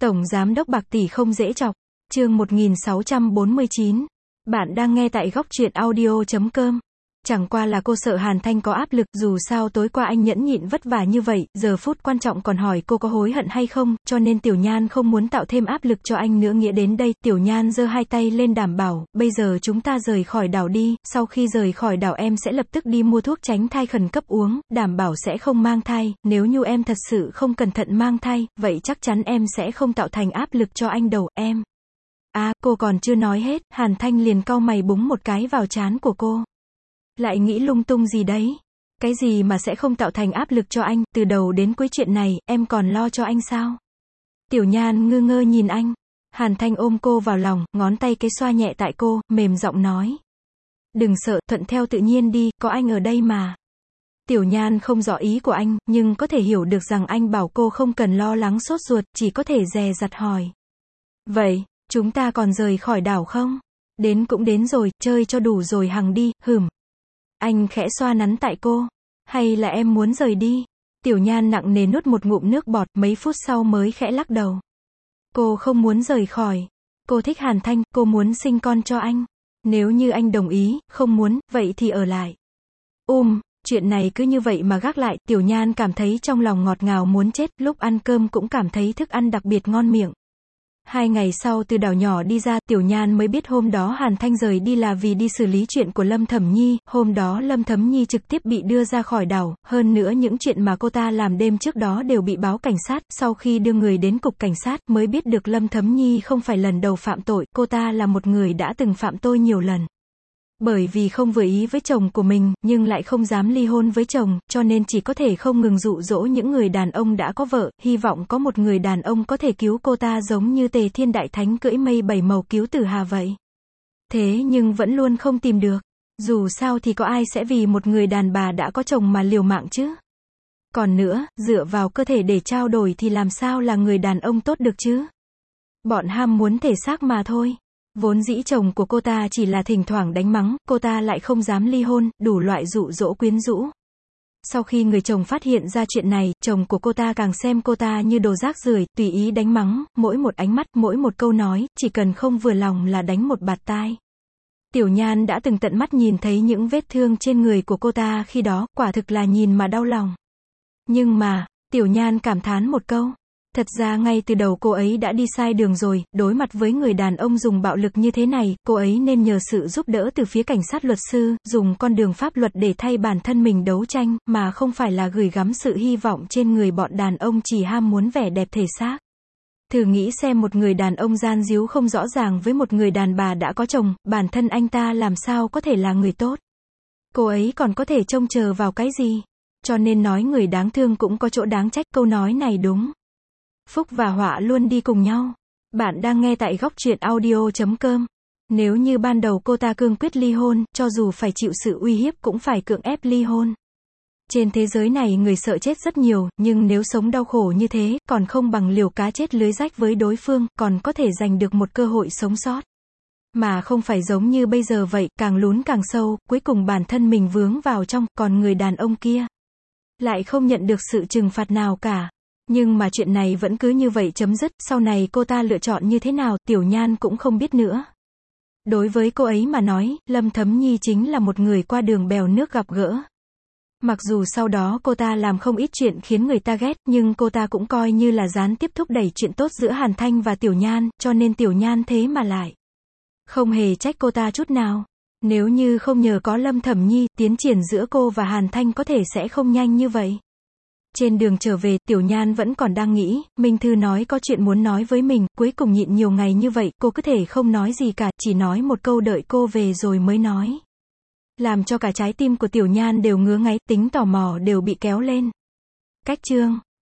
Tổng Giám đốc bạc tỷ không dễ chọc. Chương 1649. Bạn đang nghe tại góc truyện audio.com. Chẳng qua là cô sợ Hàn Thanh có áp lực, dù sao tối qua anh nhẫn nhịn vất vả như vậy, giờ phút quan trọng còn hỏi cô có hối hận hay không, cho nên Tiểu Nhan không muốn tạo thêm áp lực cho anh nữa. Nghĩa đến đây, Tiểu Nhan giơ hai tay lên đảm bảo, bây giờ chúng ta rời khỏi đảo đi, sau khi rời khỏi đảo em sẽ lập tức đi mua thuốc tránh thai khẩn cấp uống, đảm bảo sẽ không mang thai, nếu như em thật sự không cẩn thận mang thai, vậy chắc chắn em sẽ không tạo thành áp lực cho anh đâu, em. Cô còn chưa nói hết, Hàn Thanh liền cau mày búng một cái vào trán của cô. Lại nghĩ lung tung gì đấy? Cái gì mà sẽ không tạo thành áp lực cho anh, từ đầu đến cuối chuyện này, em còn lo cho anh sao? Tiểu Nhan ngơ ngơ nhìn anh. Hàn Thanh ôm cô vào lòng, ngón tay cái xoa nhẹ tại cô, mềm giọng nói. Đừng sợ, thuận theo tự nhiên đi, có anh ở đây mà. Tiểu Nhan không rõ ý của anh, nhưng có thể hiểu được rằng anh bảo cô không cần lo lắng sốt ruột, chỉ có thể dè dặt hỏi. Vậy, chúng ta còn rời khỏi đảo không? Đến cũng đến rồi, chơi cho đủ rồi hằng đi, hửm. Anh khẽ xoa nắn tại cô. Hay là em muốn rời đi? Tiểu Nhan nặng nề nuốt một ngụm nước bọt, mấy phút sau mới khẽ lắc đầu. Cô không muốn rời khỏi. Cô thích Hàn Thanh, cô muốn sinh con cho anh. Nếu như anh đồng ý, không muốn, vậy thì ở lại. Chuyện này cứ như vậy mà gác lại, Tiểu Nhan cảm thấy trong lòng ngọt ngào muốn chết, lúc ăn cơm cũng cảm thấy thức ăn đặc biệt ngon miệng. 2 ngày sau từ đảo nhỏ đi ra, Tiểu Nhan mới biết hôm đó Hàn Thanh rời đi là vì đi xử lý chuyện của Lâm Thẩm Nhi, hôm đó Lâm Thẩm Nhi trực tiếp bị đưa ra khỏi đảo, hơn nữa những chuyện mà cô ta làm đêm trước đó đều bị báo cảnh sát, sau khi đưa người đến cục cảnh sát mới biết được Lâm Thẩm Nhi không phải lần đầu phạm tội, cô ta là một người đã từng phạm tội nhiều lần. Bởi vì không vừa ý với chồng của mình, nhưng lại không dám ly hôn với chồng, cho nên chỉ có thể không ngừng dụ dỗ những người đàn ông đã có vợ, hy vọng có một người đàn ông có thể cứu cô ta giống như Tề Thiên Đại Thánh cưỡi mây 7 màu cứu Tử Hà vậy. Thế nhưng vẫn luôn không tìm được. Dù sao thì có ai sẽ vì một người đàn bà đã có chồng mà liều mạng chứ? Còn nữa, dựa vào cơ thể để trao đổi thì làm sao là người đàn ông tốt được chứ? Bọn ham muốn thể xác mà thôi. Vốn dĩ chồng của cô ta chỉ là thỉnh thoảng đánh mắng, cô ta lại không dám ly hôn, đủ loại dụ dỗ quyến rũ. Sau khi người chồng phát hiện ra chuyện này, chồng của cô ta càng xem cô ta như đồ rác rưởi, tùy ý đánh mắng, mỗi một ánh mắt, mỗi một câu nói, chỉ cần không vừa lòng là đánh một bạt tai. Tiểu Nhan đã từng tận mắt nhìn thấy những vết thương trên người của cô ta khi đó, quả thực là nhìn mà đau lòng. Nhưng mà, Tiểu Nhan cảm thán một câu. Thật ra ngay từ đầu cô ấy đã đi sai đường rồi, đối mặt với người đàn ông dùng bạo lực như thế này, cô ấy nên nhờ sự giúp đỡ từ phía cảnh sát luật sư, dùng con đường pháp luật để thay bản thân mình đấu tranh, mà không phải là gửi gắm sự hy vọng trên người bọn đàn ông chỉ ham muốn vẻ đẹp thể xác. Thử nghĩ xem một người đàn ông gian díu không rõ ràng với một người đàn bà đã có chồng, bản thân anh ta làm sao có thể là người tốt. Cô ấy còn có thể trông chờ vào cái gì? Cho nên nói người đáng thương cũng có chỗ đáng trách, câu nói này đúng. Phúc và họa luôn đi cùng nhau. Bạn đang nghe tại góc truyện audio.com. Nếu như ban đầu cô ta cương quyết ly hôn, cho dù phải chịu sự uy hiếp cũng phải cưỡng ép ly hôn. Trên thế giới này người sợ chết rất nhiều, nhưng nếu sống đau khổ như thế, còn không bằng liều cá chết lưới rách với đối phương, còn có thể giành được một cơ hội sống sót. Mà không phải giống như bây giờ vậy, càng lún càng sâu, cuối cùng bản thân mình vướng vào trong, còn người đàn ông kia lại không nhận được sự trừng phạt nào cả. Nhưng mà chuyện này vẫn cứ như vậy chấm dứt, sau này cô ta lựa chọn như thế nào, Tiểu Nhan cũng không biết nữa. Đối với cô ấy mà nói, Lâm Thẩm Nhi chính là một người qua đường bèo nước gặp gỡ. Mặc dù sau đó cô ta làm không ít chuyện khiến người ta ghét, nhưng cô ta cũng coi như là gián tiếp thúc đẩy chuyện tốt giữa Hàn Thanh và Tiểu Nhan, cho nên Tiểu Nhan thế mà lại không hề trách cô ta chút nào. Nếu như không nhờ có Lâm Thẩm Nhi, tiến triển giữa cô và Hàn Thanh có thể sẽ không nhanh như vậy. Trên đường trở về, Tiểu Nhan vẫn còn đang nghĩ, Minh Thư nói có chuyện muốn nói với mình, cuối cùng nhịn nhiều ngày như vậy, cô cứ thể không nói gì cả, chỉ nói một câu đợi cô về rồi mới nói. Làm cho cả trái tim của Tiểu Nhan đều ngứa ngáy, tính tò mò đều bị kéo lên. Cách chương